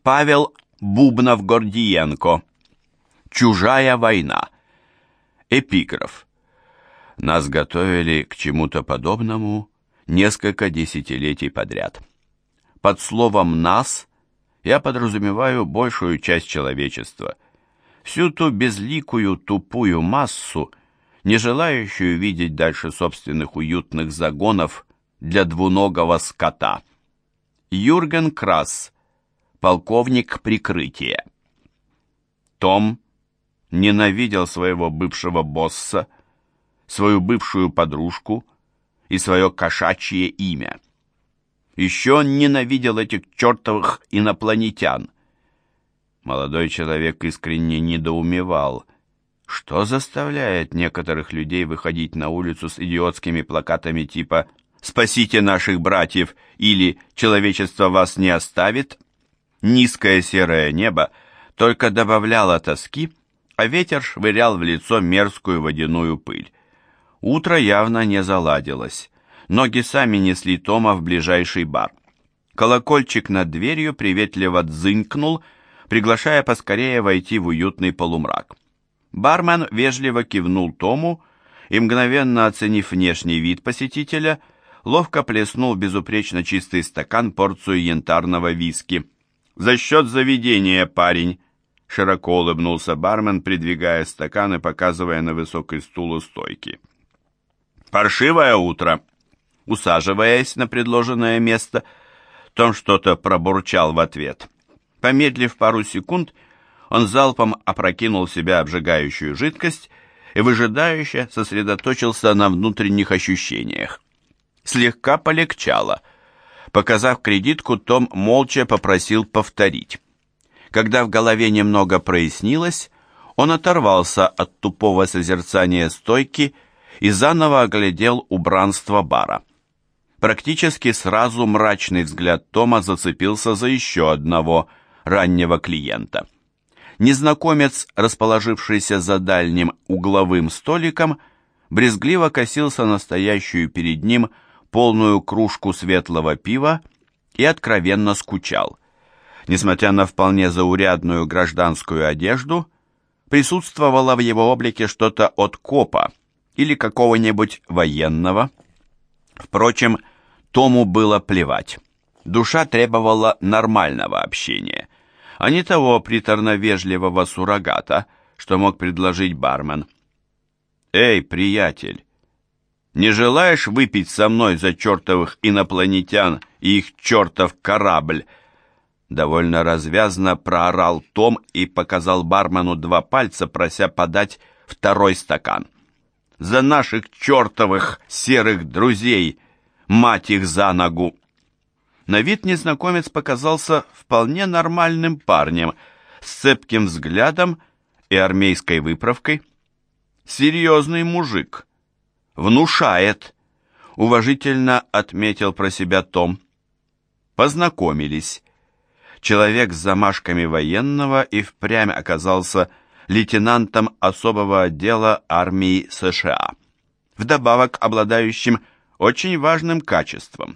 Павел Бубнов-Гордиенко. Чужая война. Эпиграф. Нас готовили к чему-то подобному несколько десятилетий подряд. Под словом «нас» я подразумеваю большую часть человечества, всю ту безликую тупую массу, не желающую видеть дальше собственных уютных загонов для двуногого скота. Юрген Красс, полковник прикрытия. Том ненавидел своего бывшего босса, свою бывшую подружку и свое кошачье имя. Еще он ненавидел этих чертовых инопланетян. Молодой человек искренне недоумевал, что заставляет некоторых людей выходить на улицу с идиотскими плакатами типа «Спасите наших братьев» или «Человечество вас не оставит». Низкое серое небо только добавляло тоски, а ветер швырял в лицо мерзкую водяную пыль. Утро явно не заладилось. Ноги сами несли Тома в ближайший бар. Колокольчик над дверью приветливо дзынькнул, приглашая поскорее войти в уютный полумрак. Бармен вежливо кивнул Тому и, мгновенно оценив внешний вид посетителя, ловко плеснул в безупречно чистый стакан порцию янтарного виски. «За счет заведения, парень!» Широко улыбнулся бармен, придвигая стакан и показывая на высокий стул у стойки. «Паршивое утро!» Усаживаясь на предложенное место, Том что-то пробурчал в ответ. Помедлив пару секунд, он залпом опрокинул в себя обжигающую жидкость и выжидающе сосредоточился на внутренних ощущениях. Слегка полегчало. Показав кредитку, Том молча попросил повторить. Когда в голове немного прояснилось, он оторвался от тупого созерцания стойки и заново оглядел убранство бара. Практически сразу мрачный взгляд Тома зацепился за еще одного раннего клиента. Незнакомец, расположившийся за дальним угловым столиком, брезгливо косился на стоящую перед ним полную кружку светлого пива и откровенно скучал. Несмотря на вполне заурядную гражданскую одежду, присутствовало в его облике что-то от копа или какого-нибудь военного. Впрочем, Тому было плевать. Душа требовала нормального общения, а не того приторно-вежливого суррогата, что мог предложить бармен. «Эй, приятель, не желаешь выпить со мной за чертовых инопланетян и их чертов корабль?» Довольно развязно проорал Том и показал бармену 2 пальца, прося подать второй стакан. «За наших чертовых серых друзей, мать их за ногу!» На вид незнакомец показался вполне нормальным парнем, с цепким взглядом и армейской выправкой. «Серьезный мужик. Внушает», — уважительно отметил про себя Том. Познакомились. Человек с замашками военного и впрямь оказался лейтенантом особого отдела армии США, вдобавок обладающим очень важным качеством.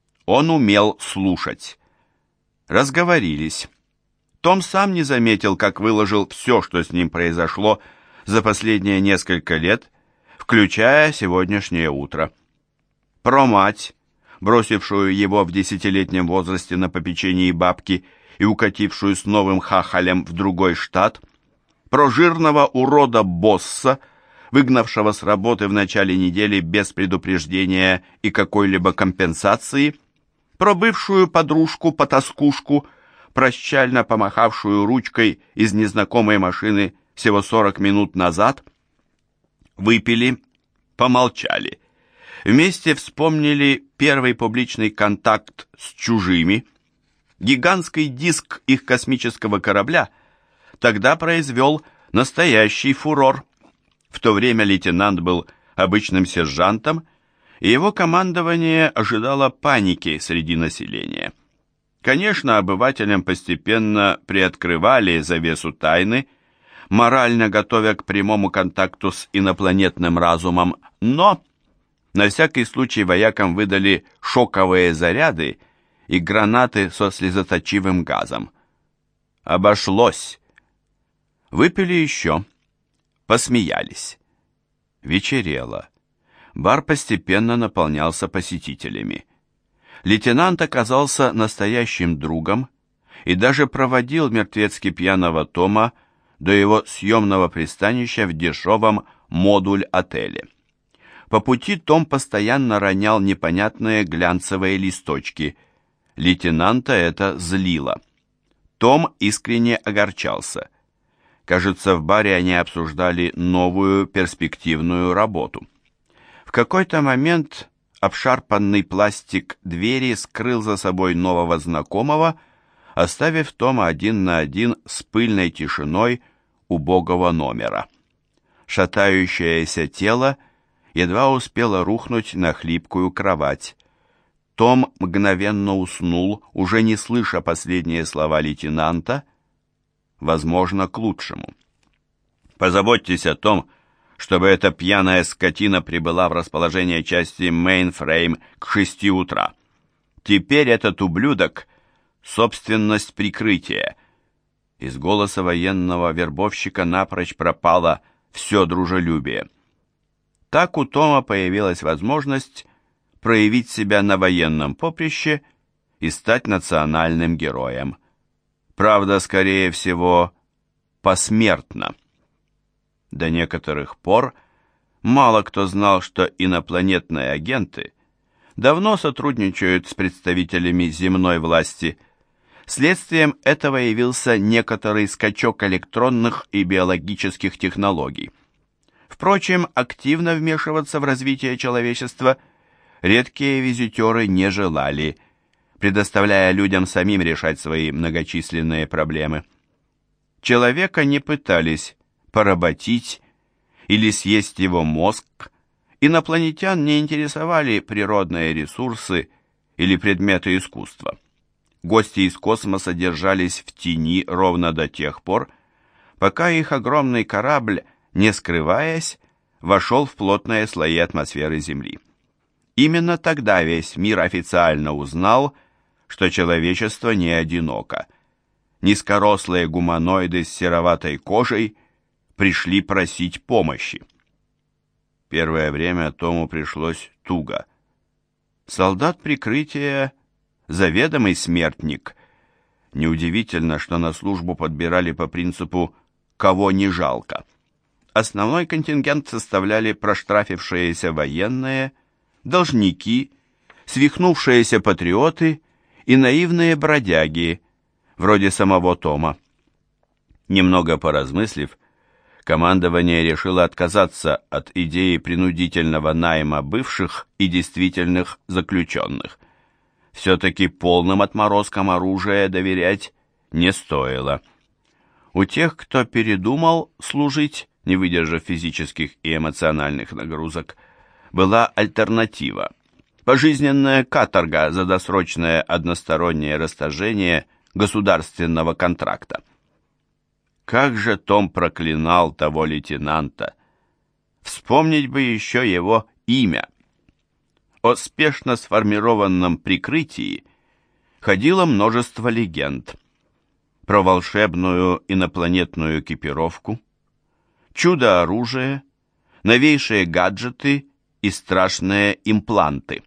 Он умел слушать. Разговорились. Том сам не заметил, как выложил все, что с ним произошло за последние несколько лет, включая сегодняшнее утро. Про мать, бросившую его в 10-летнем возрасте на попечении бабки и укатившую с новым хахалем в другой штат, про жирного урода-босса, выгнавшего с работы в начале недели без предупреждения и какой-либо компенсации, про бывшую подружку-потаскушку, прощально помахавшую ручкой из незнакомой машины всего 40 минут назад. Выпили, помолчали. Вместе вспомнили первый публичный контакт с чужими. Гигантский диск их космического корабля тогда произвел настоящий фурор. В то время лейтенант был обычным сержантом, и его командование ожидало паники среди населения. Конечно, обывателям постепенно приоткрывали завесу тайны, морально готовя к прямому контакту с инопланетным разумом, но на всякий случай воякам выдали шоковые заряды и гранаты со слезоточивым газом. Обошлось. Выпили еще. Посмеялись. Вечерело. Бар постепенно наполнялся посетителями. Лейтенант оказался настоящим другом и даже проводил мертвецки пьяного Тома до его съемного пристанища в дешевом модуль-отеле. По пути Том постоянно ронял непонятные глянцевые листочки. Лейтенанта это злило. Том искренне огорчался. Кажется, в баре они обсуждали новую перспективную работу. В какой-то момент обшарпанный пластик двери скрыл за собой нового знакомого, оставив Тома один на один с пыльной тишиной убогого номера. Шатающееся тело едва успело рухнуть на хлипкую кровать. Том мгновенно уснул, уже не слыша последние слова лейтенанта, возможно, к лучшему. «Позаботьтесь о том, чтобы эта пьяная скотина прибыла в расположение части Мейнфрейм к 6 утра. Теперь этот ублюдок — собственность прикрытия». Из голоса военного вербовщика напрочь пропало все дружелюбие. Так у Тома появилась возможность проявить себя на военном поприще и стать национальным героем. Правда, скорее всего, посмертно. До некоторых пор мало кто знал, что инопланетные агенты давно сотрудничают с представителями земной власти. Следствием этого явился некоторый скачок электронных и биологических технологий. Впрочем, активно вмешиваться в развитие человечества редкие визитеры не желали, предоставляя людям самим решать свои многочисленные проблемы. Человека не пытались поработить или съесть его мозг, инопланетян не интересовали природные ресурсы или предметы искусства. Гости из космоса держались в тени ровно до тех пор, пока их огромный корабль, не скрываясь, вошел в плотные слои атмосферы Земли. Именно тогда весь мир официально узнал, что человечество не одиноко. Низкорослые гуманоиды с сероватой кожей пришли просить помощи. Первое время Тому пришлось туго. Солдат прикрытия — заведомый смертник. Неудивительно, что на службу подбирали по принципу «кого не жалко». Основной контингент составляли проштрафившиеся военные, должники, свихнувшиеся патриоты и наивные бродяги, вроде самого Тома. Немного поразмыслив, командование решило отказаться от идеи принудительного найма бывших и действительных заключенных. Все-таки полным отморозкам оружия доверять не стоило. У тех, кто передумал служить, не выдержав физических и эмоциональных нагрузок, была альтернатива – пожизненная каторга за досрочное одностороннее расторжение государственного контракта. Как же Том проклинал того лейтенанта! Вспомнить бы еще его имя. О спешно сформированном прикрытии ходило множество легенд. Про волшебную инопланетную экипировку, чудо-оружие, новейшие гаджеты и страшные импланты.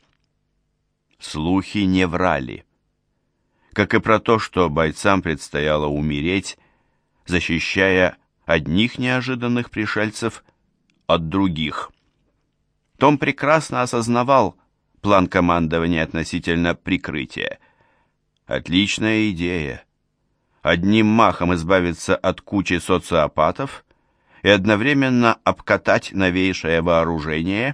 Слухи не врали. Как и про то, что бойцам предстояло умереть, защищая одних неожиданных пришельцев от других. Том прекрасно осознавал план командования относительно прикрытия. Отличная идея. Одним махом избавиться от кучи социопатов и одновременно обкатать новейшее вооружение.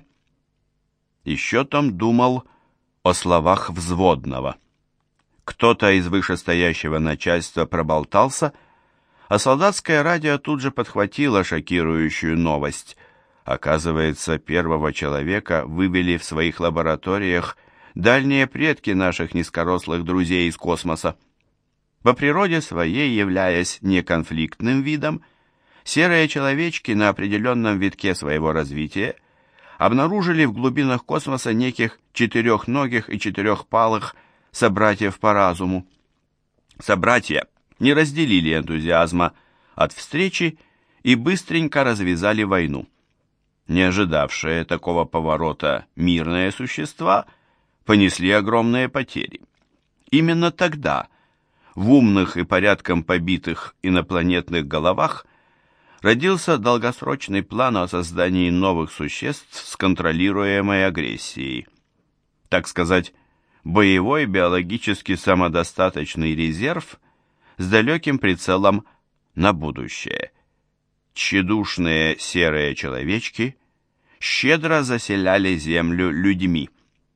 Еще Том думал о словах взводного. Кто-то из вышестоящего начальства проболтался, а солдатское радио тут же подхватило шокирующую новость. Оказывается, первого человека вывели в своих лабораториях дальние предки наших низкорослых друзей из космоса. По природе своей, являясь неконфликтным видом, серые человечки на определенном витке своего развития обнаружили в глубинах космоса неких четырехногих и четырехпалых собратьев по разуму. Собратья не разделили энтузиазма от встречи и быстренько развязали войну. Не ожидавшие такого поворота мирные существа понесли огромные потери. Именно тогда в умных и порядком побитых инопланетных головах родился долгосрочный план о создании новых существ с контролируемой агрессией. Так сказать, боевой биологически самодостаточный резерв с далеким прицелом на будущее. Тщедушные серые человечки щедро заселяли Землю людьми.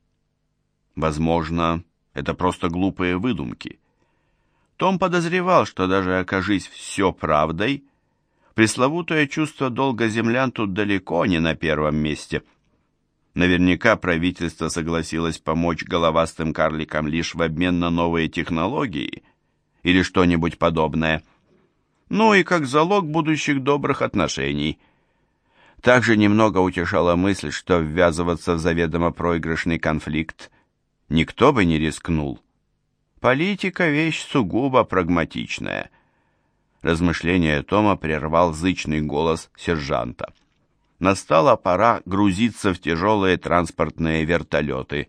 Возможно, это просто глупые выдумки. Том подозревал, что даже окажись все правдой, пресловутое чувство долга землян тут далеко не на первом месте. Наверняка правительство согласилось помочь головастым карликам лишь в обмен на новые технологии или что-нибудь подобное. Ну и как залог будущих добрых отношений. Также немного утешала мысль, что ввязываться в заведомо проигрышный конфликт никто бы не рискнул. Политика — вещь сугубо прагматичная. Размышление Тома прервал зычный голос сержанта. Настала пора грузиться в тяжелые транспортные вертолеты.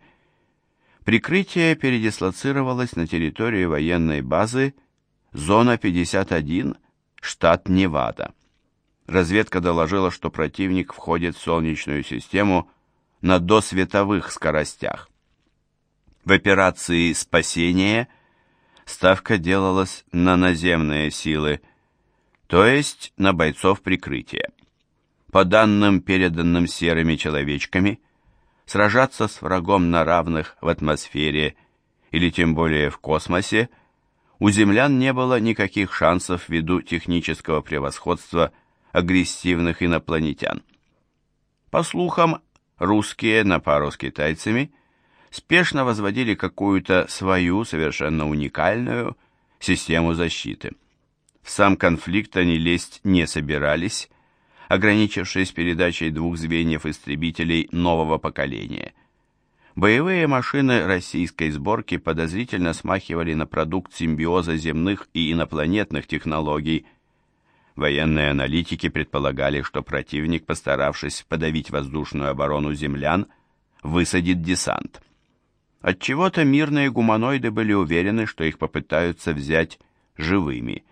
Прикрытие передислоцировалось на территории военной базы Зона 51, штат Невада. Разведка доложила, что противник входит в Солнечную систему на досветовых скоростях. В операции «Спасение» ставка делалась на наземные силы, то есть на бойцов прикрытия. По данным, переданным серыми человечками, сражаться с врагом на равных в атмосфере или тем более в космосе у землян не было никаких шансов ввиду технического превосходства агрессивных инопланетян. По слухам, русские на пару с китайцами спешно возводили какую-то свою, совершенно уникальную, систему защиты. В сам конфликт они лезть не собирались, ограничившись передачей 2 звеньев истребителей нового поколения. Боевые машины российской сборки подозрительно смахивали на продукт симбиоза земных и инопланетных технологий. Военные аналитики предполагали, что противник, постаравшись подавить воздушную оборону землян, высадит десант. Отчего-то мирные гуманоиды были уверены, что их попытаются взять живыми.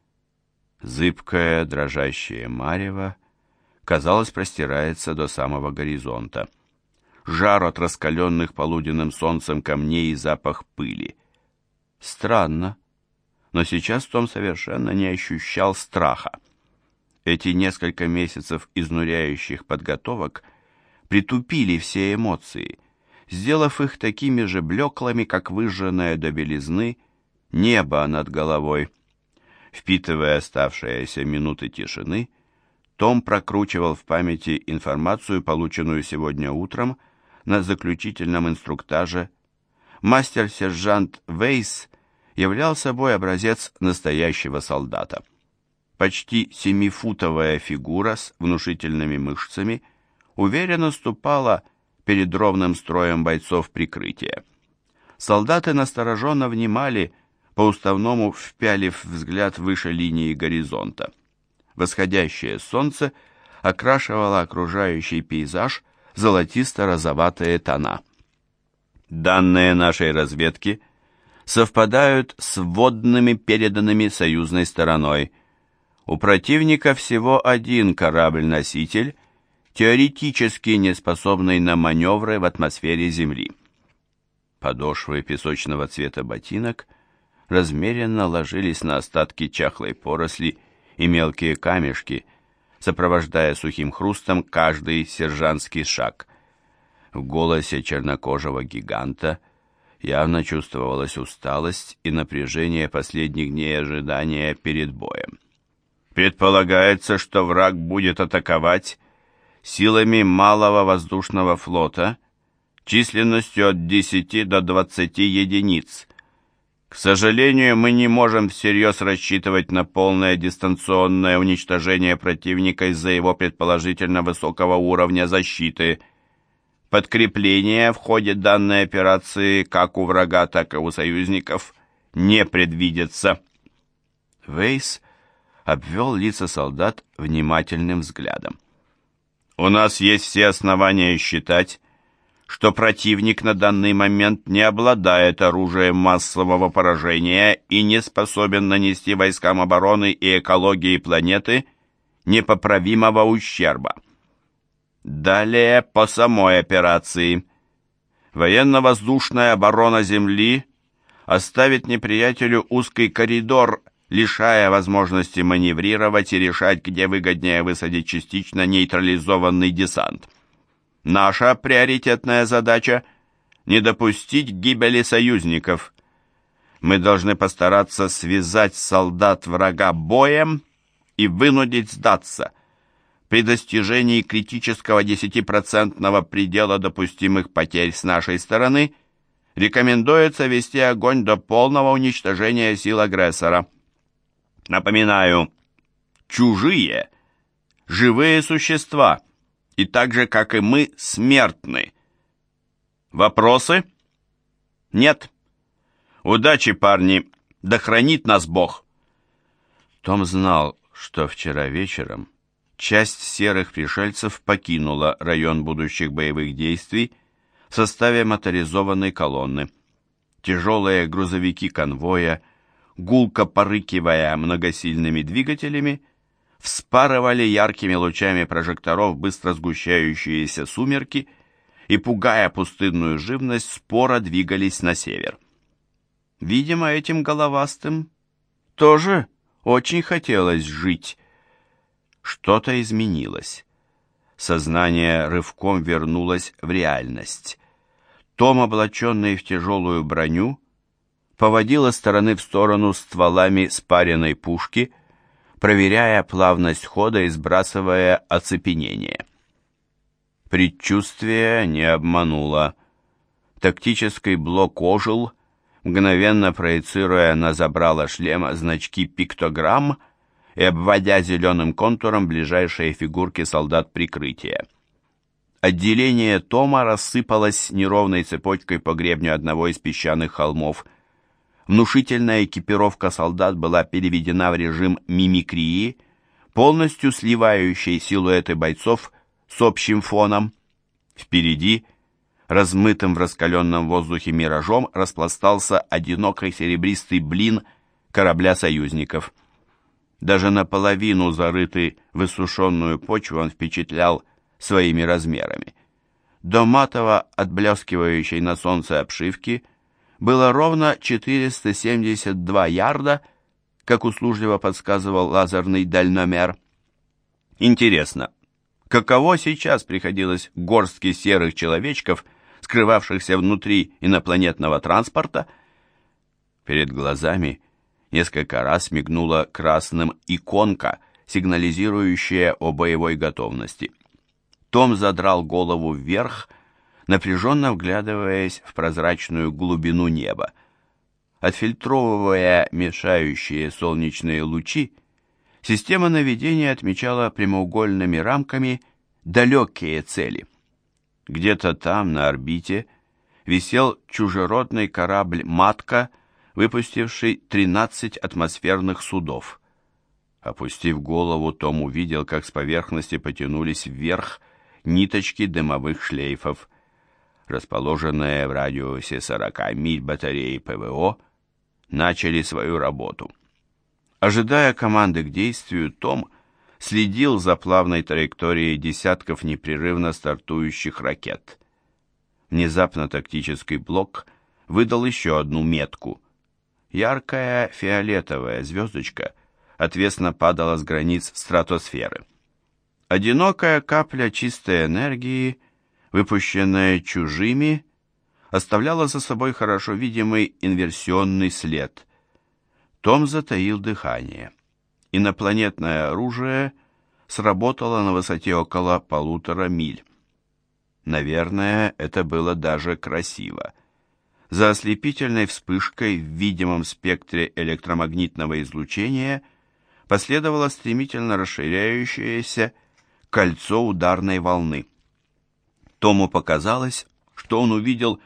Зыбкое, дрожащее марево, казалось, простирается до самого горизонта. Жар от раскаленных полуденным солнцем камней и запах пыли. Странно, но сейчас Том совершенно не ощущал страха. Эти несколько месяцев изнуряющих подготовок притупили все эмоции, сделав их такими же блеклыми, как выжженное до белизны небо над головой. Впитывая оставшиеся минуты тишины, Том прокручивал в памяти информацию, полученную сегодня утром на заключительном инструктаже. Мастер-сержант Вейс являл собой образец настоящего солдата. Почти 7-футовая фигура с внушительными мышцами уверенно ступала перед ровным строем бойцов прикрытия. Солдаты настороженно внимали, по-уставному впялив взгляд выше линии горизонта. Восходящее солнце окрашивало окружающий пейзаж в золотисто-розоватые тона. Данные нашей разведки совпадают с вводными, переданными союзной стороной. У противника всего один корабль-носитель, теоретически неспособный на маневры в атмосфере Земли. Подошвы песочного цвета ботинок размеренно ложились на остатки чахлой поросли и мелкие камешки, сопровождая сухим хрустом каждый сержантский шаг. В голосе чернокожего гиганта явно чувствовалась усталость и напряжение последних дней ожидания перед боем. Предполагается, что враг будет атаковать силами малого воздушного флота численностью от 10 до 20 единиц. К сожалению, мы не можем всерьез рассчитывать на полное дистанционное уничтожение противника из-за его предположительно высокого уровня защиты. Подкрепления в ходе данной операции как у врага, так и у союзников не предвидится. Вейс обвел лица солдат внимательным взглядом. «У нас есть все основания считать, что противник на данный момент не обладает оружием массового поражения и не способен нанести войскам обороны и экологии планеты непоправимого ущерба. Далее по самой операции. Военно-воздушная оборона Земли оставит неприятелю узкий коридор, лишая возможности маневрировать и решать, где выгоднее высадить частично нейтрализованный десант. Наша приоритетная задача – не допустить гибели союзников. Мы должны постараться связать солдат врага боем и вынудить сдаться. При достижении критического 10% предела допустимых потерь с нашей стороны рекомендуется вести огонь до полного уничтожения сил агрессора. Напоминаю, чужие – живые существа, и так же, как и мы, смертны. Вопросы? Нет. Удачи, парни, да хранит нас Бог. Том знал, что вчера вечером часть серых пришельцев покинула район будущих боевых действий в составе моторизованной колонны. Тяжелые грузовики конвоя, гулко порыкивая многосильными двигателями, вспарывали яркими лучами прожекторов быстро сгущающиеся сумерки и, пугая пустынную живность, споро двигались на север. Видимо, этим головастым тоже очень хотелось жить. Что-то изменилось. Сознание рывком вернулось в реальность. Том, облаченный в тяжелую броню, поводил из стороны в сторону стволами спаренной пушки, проверяя плавность хода и сбрасывая оцепенение. Предчувствие не обмануло. Тактический блок ожил, мгновенно проецируя на забрало шлема значки пиктограмм и обводя зеленым контуром ближайшие фигурки солдат прикрытия. Отделение Тома рассыпалось неровной цепочкой по гребню одного из песчаных холмов. Внушительная экипировка солдат была переведена в режим мимикрии, полностью сливающей силуэты бойцов с общим фоном. Впереди, размытым в раскаленном воздухе миражом, распластался одинокий серебристый блин корабля союзников. Даже наполовину зарытый в высушенную почву он впечатлял своими размерами. До матово отблескивающей на солнце обшивки было ровно 472 ярда, как услужливо подсказывал лазерный дальномер. Интересно, каково сейчас приходилось горстке серых человечков, скрывавшихся внутри инопланетного транспорта? Перед глазами несколько раз мигнула красным иконка, сигнализирующая о боевой готовности. Том задрал голову вверх, напряженно вглядываясь в прозрачную глубину неба. Отфильтровывая мешающие солнечные лучи, система наведения отмечала прямоугольными рамками далекие цели. Где-то там, на орбите, висел чужеродный корабль «Матка», выпустивший 13 атмосферных судов. Опустив голову, Том увидел, как с поверхности потянулись вверх ниточки дымовых шлейфов. Расположенные в радиусе 40 миль батареи ПВО начали свою работу. Ожидая команды к действию, Том следил за плавной траекторией десятков непрерывно стартующих ракет. Внезапно тактический блок выдал еще одну метку. Яркая фиолетовая звездочка отвесно падала с границ стратосферы. Одинокая капля чистой энергии, выпущенная чужими, оставляла за собой хорошо видимый инверсионный след. Том затаил дыхание. Инопланетное оружие сработало на высоте около 1,5 миль. Наверное, это было даже красиво. За ослепительной вспышкой в видимом спектре электромагнитного излучения последовало стремительно расширяющееся кольцо ударной волны. Тому показалось, что он увидел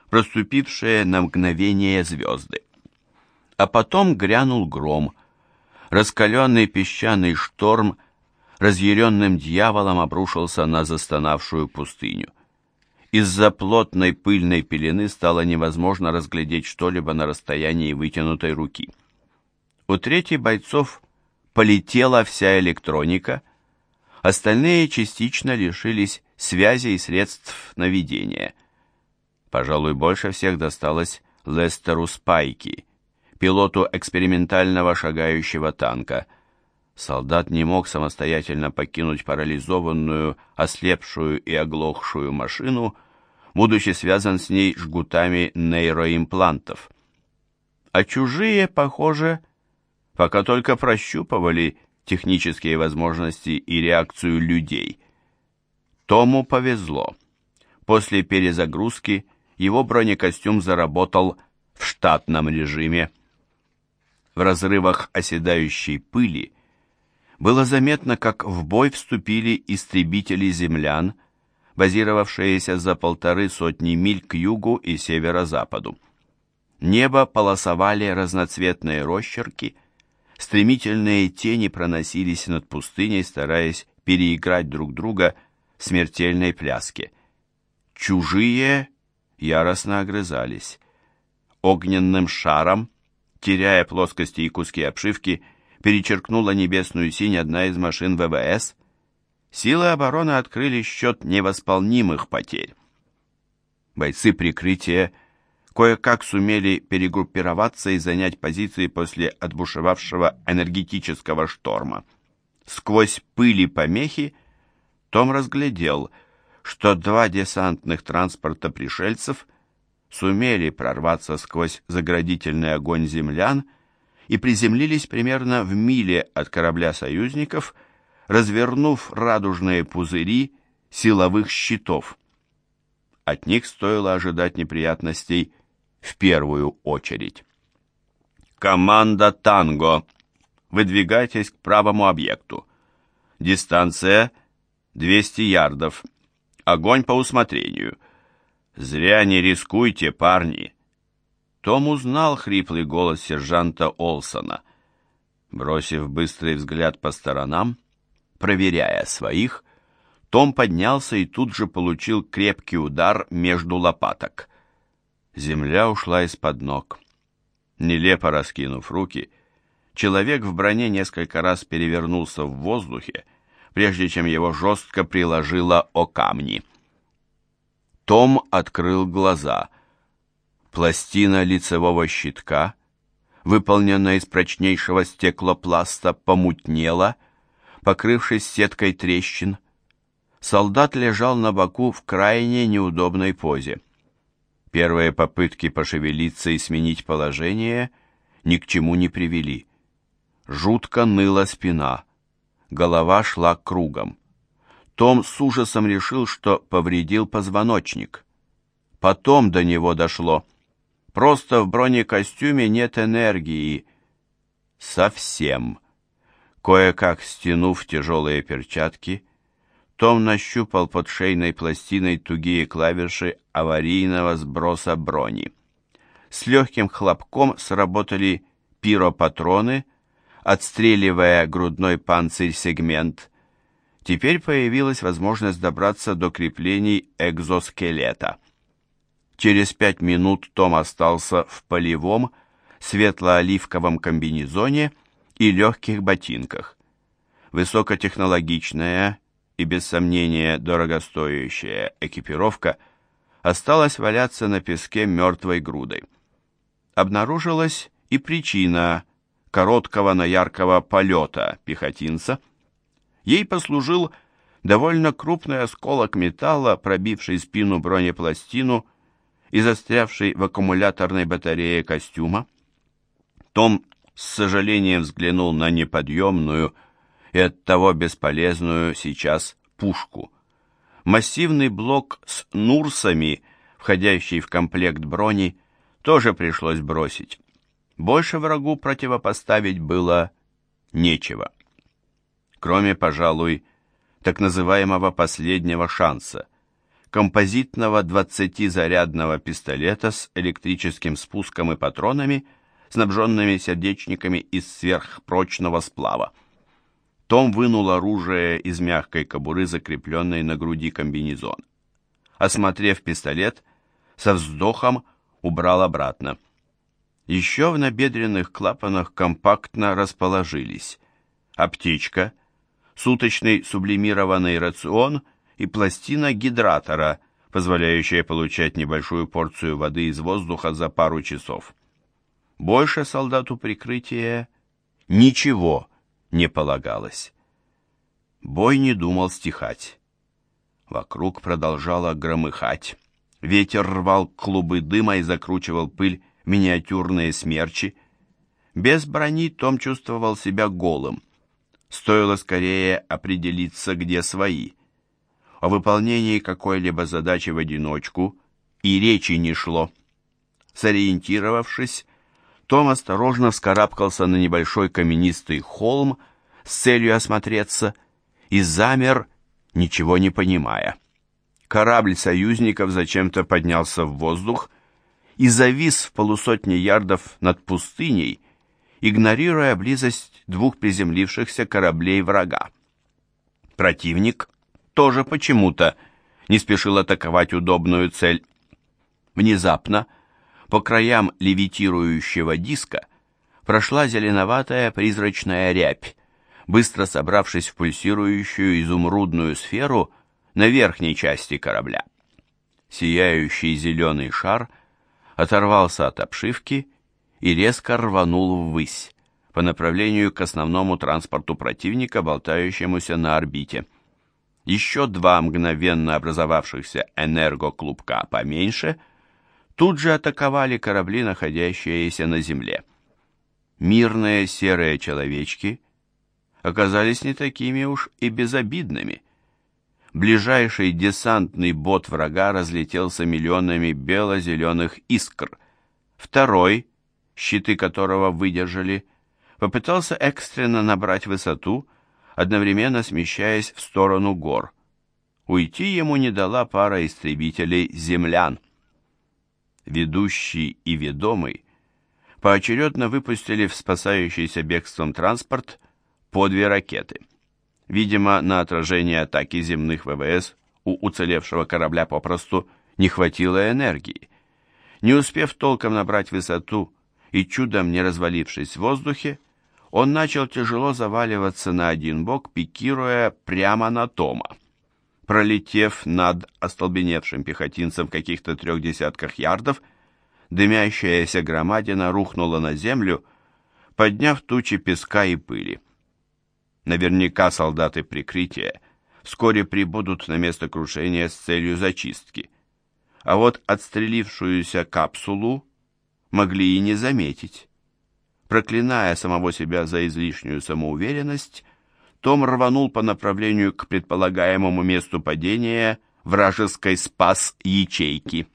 проступившие на мгновение звезды. А потом грянул гром, Раскаленный песчаный шторм разъяренным дьяволом обрушился на застонавшую пустыню. Из-за плотной пыльной пелены стало невозможно разглядеть что-либо на расстоянии вытянутой руки. У трети бойцов полетела вся электроника, остальные частично лишились связи и средств наведения. Пожалуй, больше всех досталось Лестеру Спайки, пилоту экспериментального шагающего танка. Солдат не мог самостоятельно покинуть парализованную, ослепшую и оглохшую машину, будучи связан с ней жгутами нейроимплантов. А чужие, похоже, пока только прощупывали технические возможности и реакцию людей. Тому повезло. После перезагрузки его бронекостюм заработал в штатном режиме. В разрывах оседающей пыли было заметно, как в бой вступили истребители землян, базировавшиеся за 150 миль к югу и северо-западу. Небо полосовали разноцветные росчерки, стремительные тени проносились над пустыней, стараясь переиграть друг друга в смертельной пляске. Чужие яростно огрызались. Огненным шаром, теряя плоскости и куски обшивки, перечеркнула небесную синь одна из машин ВВС. Силы обороны открыли счет невосполнимых потерь. Бойцы прикрытия кое-как сумели перегруппироваться и занять позиции после отбушевавшего энергетического шторма. Сквозь пыль и помехи Том разглядел, что 2 десантных транспорта пришельцев сумели прорваться сквозь заградительный огонь землян и приземлились примерно в миле от корабля союзников, развернув радужные пузыри силовых щитов. От них стоило ожидать неприятностей в первую очередь. «Команда Танго! Выдвигайтесь к правому объекту. Дистанция 200 ярдов. Огонь по усмотрению. Зря не рискуйте, парни!» Том узнал хриплый голос сержанта Олсона. Бросив быстрый взгляд по сторонам, проверяя своих, Том поднялся и тут же получил крепкий удар между лопаток. Земля ушла из-под ног. Нелепо раскинув руки, человек в броне несколько раз перевернулся в воздухе, прежде чем его жестко приложило о камни. Том открыл глаза. Пластина лицевого щитка, выполненная из прочнейшего стеклопласта, помутнела, покрывшись сеткой трещин. Солдат лежал на боку в крайне неудобной позе. Первые попытки пошевелиться и сменить положение ни к чему не привели. Жутко ныла спина, голова шла кругом. Том с ужасом решил, что повредил позвоночник. Потом до него дошло. Просто в бронекостюме нет энергии. Совсем. Кое-как стянув тяжелые перчатки, Том нащупал под шейной пластиной тугие клавиши аварийного сброса брони. С легким хлопком сработали пиропатроны, отстреливая грудной панцирь-сегмент. Теперь появилась возможность добраться до креплений экзоскелета. Через 5 минут Том остался в полевом, светло-оливковом комбинезоне и легких ботинках. Высокотехнологичная и, без сомнения, дорогостоящая экипировка осталась валяться на песке мертвой грудой. Обнаружилась и причина короткого, но яркого полета пехотинца. Ей послужил довольно крупный осколок металла, пробивший спину бронепластину и застрявший в аккумуляторной батарее костюма. Том с сожалением взглянул на неподъемную и оттого бесполезную сейчас пушку. Массивный блок с нурсами, входящий в комплект брони, тоже пришлось бросить. Больше врагу противопоставить было нечего. Кроме, пожалуй, так называемого последнего шанса, композитного 20-зарядного пистолета с электрическим спуском и патронами, снабженными сердечниками из сверхпрочного сплава. Том вынул оружие из мягкой кобуры, закрепленной на груди комбинезона. Осмотрев пистолет, со вздохом убрал обратно. Еще в набедренных клапанах компактно расположились аптечка, суточный сублимированный рацион и пластина гидратора, позволяющая получать небольшую порцию воды из воздуха за пару часов. Больше солдату прикрытия ничего не полагалось. Бой не думал стихать. Вокруг продолжало громыхать. Ветер рвал клубы дыма и закручивал пыль в миниатюрные смерчи. Без брони Том чувствовал себя голым. Стоило скорее определиться, где свои. О выполнении какой-либо задачи в одиночку и речи не шло. Сориентировавшись, Том осторожно вскарабкался на небольшой каменистый холм с целью осмотреться и замер, ничего не понимая. Корабль союзников зачем-то поднялся в воздух и завис в полусотни ярдов над пустыней, игнорируя близость двух приземлившихся кораблей врага. Противник тоже почему-то не спешил атаковать удобную цель. Внезапно по краям левитирующего диска прошла зеленоватая призрачная рябь, быстро собравшись в пульсирующую изумрудную сферу на верхней части корабля. Сияющий зеленый шар оторвался от обшивки и резко рванул ввысь, по направлению к основному транспорту противника, болтающемуся на орбите. Еще два мгновенно образовавшихся энергоклубка поменьше тут же атаковали корабли, находящиеся на земле. Мирные серые человечки оказались не такими уж и безобидными. Ближайший десантный бот врага разлетелся миллионами бело-зеленых искр. Второй, щиты которого выдержали, попытался экстренно набрать высоту, одновременно смещаясь в сторону гор. Уйти ему не дала пара истребителей землян. Ведущий и ведомый поочередно выпустили в спасающийся бегством транспорт по 2 ракеты. Видимо, на отражение атаки земных ВВС у уцелевшего корабля попросту не хватило энергии. Не успев толком набрать высоту и чудом не развалившись в воздухе, он начал тяжело заваливаться на один бок, пикируя прямо на Тома. Пролетев над остолбеневшим пехотинцем в каких-то 3 десятках ярдов, дымящаяся громадина рухнула на землю, подняв тучи песка и пыли. Наверняка солдаты прикрытия вскоре прибудут на место крушения с целью зачистки. А вот отстрелившуюся капсулу могли и не заметить. Проклиная самого себя за излишнюю самоуверенность, Том рванул по направлению к предполагаемому месту падения вражеской спас-ячейки.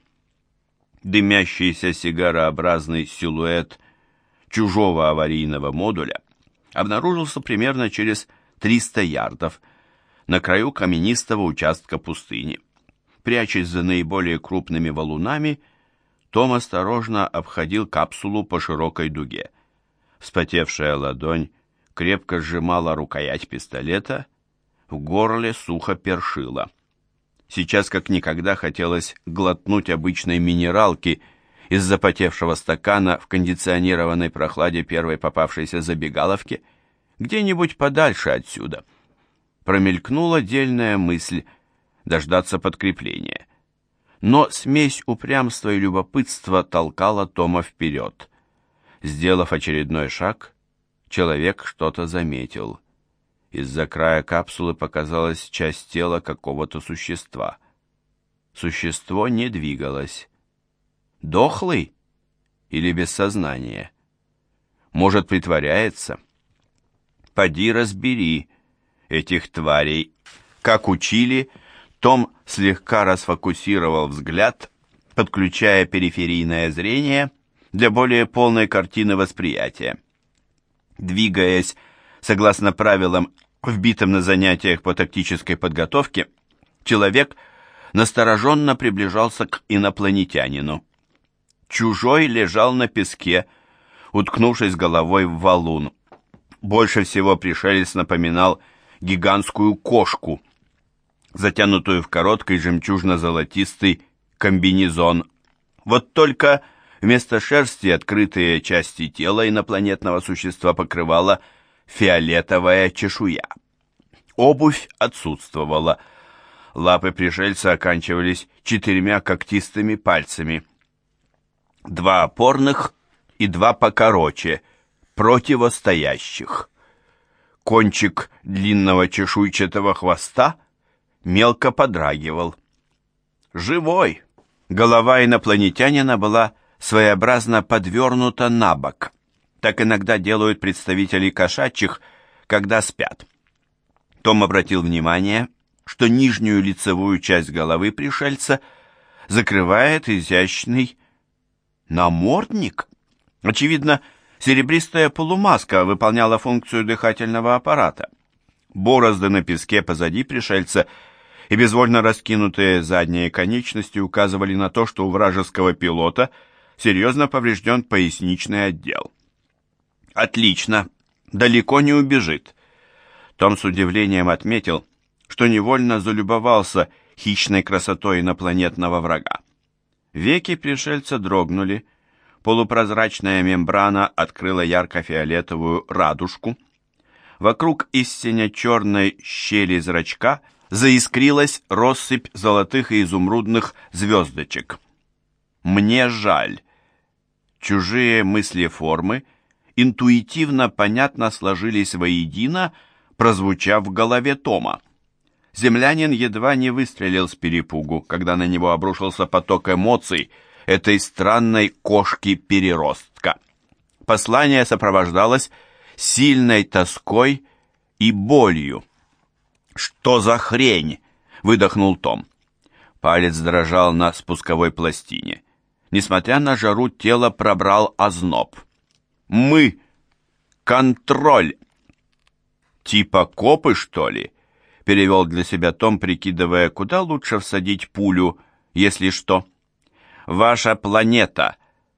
Дымящийся сигарообразный силуэт чужого аварийного модуля обнаружился примерно через 300 ярдов на краю каменистого участка пустыни. Прячась за наиболее крупными валунами, Том осторожно обходил капсулу по широкой дуге. Вспотевшая ладонь крепко сжимала рукоять пистолета, в горле сухо першило. Сейчас как никогда хотелось глотнуть обычной минералки из запотевшего стакана в кондиционированной прохладе первой попавшейся забегаловки, где-нибудь подальше отсюда. Промелькнула дельная мысль дождаться подкрепления. Но смесь упрямства и любопытства толкала Тома вперед. Сделав очередной шаг, человек что-то заметил. Из-за края капсулы показалась часть тела какого-то существа. Существо не двигалось. Дохлый или без сознания? Может, притворяется? Поди разбери этих тварей. Как учили, Том слегка расфокусировал взгляд, подключая периферийное зрение для более полной картины восприятия. Двигаясь согласно правилам, вбитым на занятиях по тактической подготовке, человек настороженно приближался к инопланетянину. Чужой лежал на песке, уткнувшись головой в валун. Больше всего пришелец напоминал гигантскую кошку, затянутую в короткий жемчужно-золотистый комбинезон. Вот только вместо шерсти открытые части тела инопланетного существа покрывала фиолетовая чешуя. Обувь отсутствовала. Лапы пришельца оканчивались 4 когтистыми пальцами. 2 опорных и 2 покороче, противостоящих. Кончик длинного чешуйчатого хвоста мелко подрагивал. Живой! Голова инопланетянина была своеобразно подвернута на бок. Так иногда делают представители кошачьих, когда спят. Том обратил внимание, что нижнюю лицевую часть головы пришельца закрывает изящный намордник. Очевидно, серебристая полумаска выполняла функцию дыхательного аппарата. Борозды на песке позади пришельца и безвольно раскинутые задние конечности указывали на то, что у вражеского пилота серьезно поврежден поясничный отдел. Отлично, далеко не убежит. Том с удивлением отметил, что невольно залюбовался хищной красотой инопланетного врага. Веки пришельца дрогнули, полупрозрачная мембрана открыла ярко-фиолетовую радужку. Вокруг истинно черной щели зрачка заискрилась россыпь золотых и изумрудных звездочек. «Мне жаль». Чужие мысли-формы интуитивно понятно сложились воедино, прозвучав в голове Тома. Землянин едва не выстрелил с перепугу, когда на него обрушился поток эмоций этой странной кошки-переростка. Послание сопровождалось сильной тоской и болью. «Что за хрень?» — выдохнул Том. Палец дрожал на спусковой пластине. Несмотря на жару, тело пробрал озноб. «Мы! Контроль!» «Типа копы, что ли?» — перевел для себя Том, прикидывая, куда лучше всадить пулю, если что. «Ваша планета.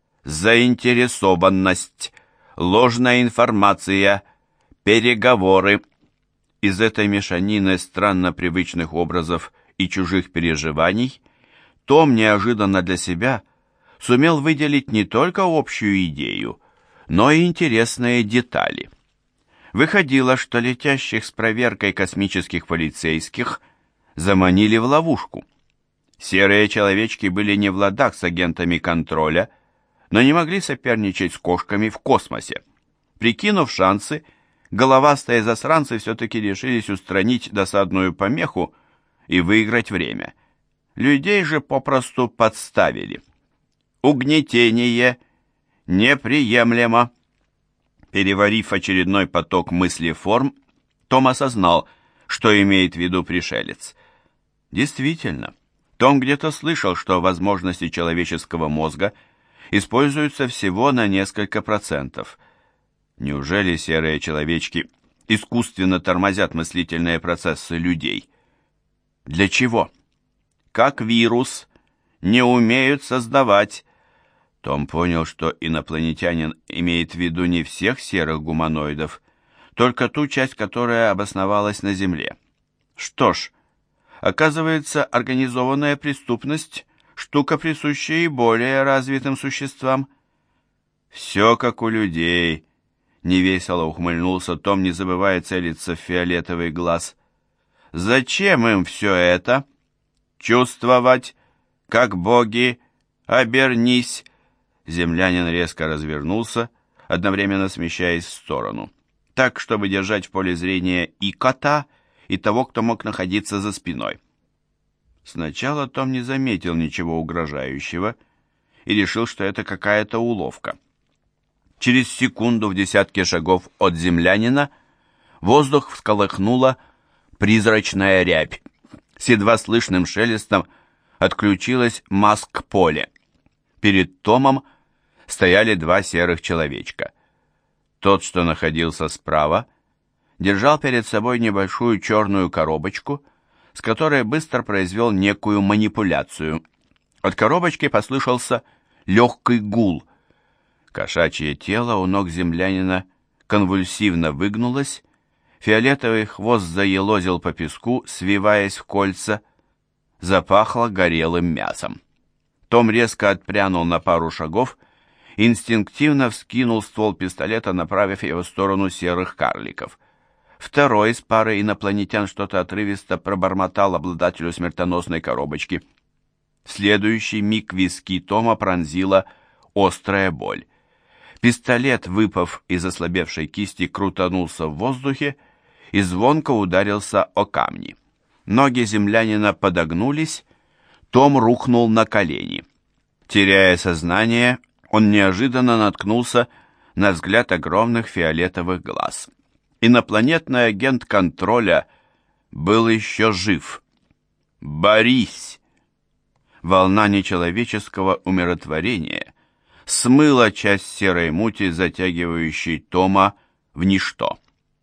Заинтересованность. Ложная информация. Переговоры». Из этой мешанины странно привычных образов и чужих переживаний Том неожиданно для себя сумел выделить не только общую идею, но и интересные детали. Выходило, что летящих с проверкой космических полицейских заманили в ловушку. Серые человечки были не в ладах с агентами контроля, но не могли соперничать с кошками в космосе. Прикинув шансы, головастые засранцы все-таки решились устранить досадную помеху и выиграть время. Людей же попросту подставили. Угнетение неприемлемо. Переварив очередной поток мыслеформ, Том осознал, что имеет в виду пришелец. Действительно, Том где-то слышал, что возможности человеческого мозга используются всего на несколько процентов. Неужели серые человечки искусственно тормозят мыслительные процессы людей? Для чего? Как вирус не умеют создавать. Том понял, что инопланетянин имеет в виду не всех серых гуманоидов, только ту часть, которая обосновалась на Земле. Что ж, оказывается, организованная преступность – штука, присущая и более развитым существам. «Все как у людей», – невесело ухмыльнулся Том, не забывая целиться в фиолетовый глаз. «Зачем им все это? Чувствовать, как боги, обернись». Землянин резко развернулся, одновременно смещаясь в сторону, так, чтобы держать в поле зрения и кота, и того, кто мог находиться за спиной. Сначала Том не заметил ничего угрожающего и решил, что это какая-то уловка. Через секунду в десятке шагов от землянина воздух всколыхнула призрачная рябь. С едва слышным шелестом отключилось маск-поле. Перед Томом стояли 2 серых человечка. Тот, что находился справа, держал перед собой небольшую черную коробочку, с которой быстро произвел некую манипуляцию. От коробочки послышался легкий гул. Кошачье тело у ног землянина конвульсивно выгнулось, фиолетовый хвост заелозил по песку, свиваясь в кольца, запахло горелым мясом. Том резко отпрянул на пару шагов, инстинктивно вскинул ствол пистолета, направив его в сторону серых карликов. Второй из пары инопланетян что-то отрывисто пробормотал обладателю смертоносной коробочки. В следующий миг виски Тома пронзила острая боль. Пистолет, выпав из ослабевшей кисти, крутанулся в воздухе и звонко ударился о камни. Ноги землянина подогнулись, Том рухнул на колени. Теряя сознание, он неожиданно наткнулся на взгляд огромных фиолетовых глаз. Инопланетный агент контроля был еще жив. «Борись!» Волна нечеловеческого умиротворения смыла часть серой мути, затягивающей Тома в ничто.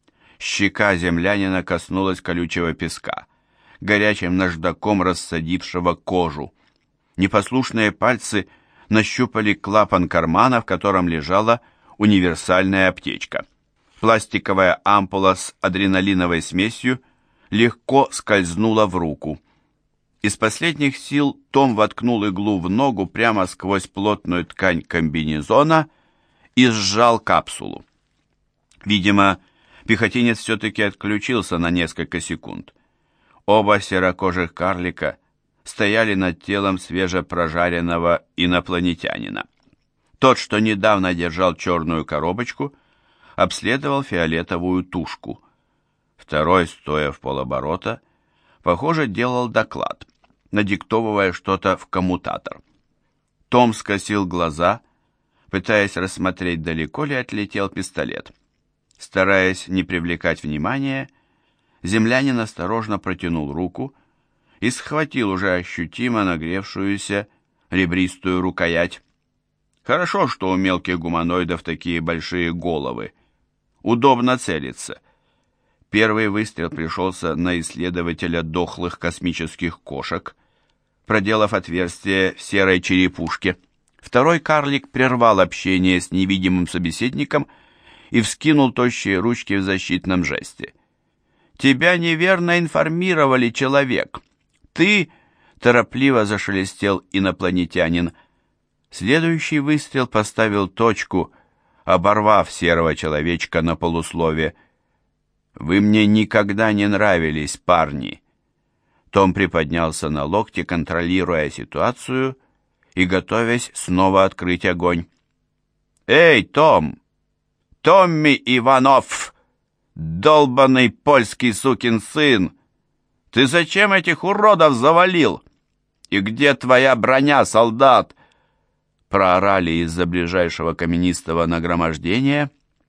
Щека землянина коснулась колючего песка, горячим наждаком рассадившего кожу. Непослушные пальцы нащупали клапан кармана, в котором лежала универсальная аптечка. Пластиковая ампула с адреналиновой смесью легко скользнула в руку. Из последних сил Том воткнул иглу в ногу прямо сквозь плотную ткань комбинезона и сжал капсулу. Видимо, пехотинец все-таки отключился на несколько секунд. Оба серокожих карлика стояли над телом свежепрожаренного инопланетянина. Тот, что недавно держал черную коробочку, обследовал фиолетовую тушку. Второй, стоя в полоборота, похоже, делал доклад, надиктовывая что-то в коммутатор. Том скосил глаза, пытаясь рассмотреть, далеко ли отлетел пистолет. Стараясь не привлекать внимания, землянин осторожно протянул руку и схватил уже ощутимо нагревшуюся ребристую рукоять. Хорошо, что у мелких гуманоидов такие большие головы. Удобно целиться. Первый выстрел пришелся на исследователя дохлых космических кошек, проделав отверстие в серой черепушке. Второй карлик прервал общение с невидимым собеседником и вскинул тощие ручки в защитном жесте. «Тебя неверно информировали, человек. Ты...» — торопливо зашелестел инопланетянин. Следующий выстрел поставил точку, оборвав серого человечка на полуслове. «Вы мне никогда не нравились, парни». Том приподнялся на локте, контролируя ситуацию и готовясь снова открыть огонь. «Эй, Том! Томми Иванов! Долбаный польский сукин сын! Ты зачем этих уродов завалил? И где твоя броня, солдат?» Проорали из-за ближайшего каменистого нагромождения.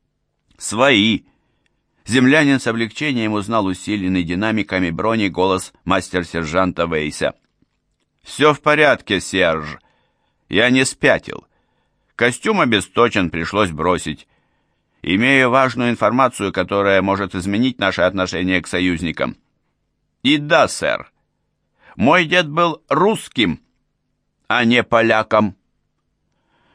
«Свои!» Землянин с облегчением узнал усиленный динамиками брони голос мастер-сержанта Вейса. «Все в порядке, Серж. Я не спятил. Костюм обесточен, пришлось бросить. Имею важную информацию, которая может изменить наши отношения к союзникам. И да, сэр, мой дед был русским, а не поляком».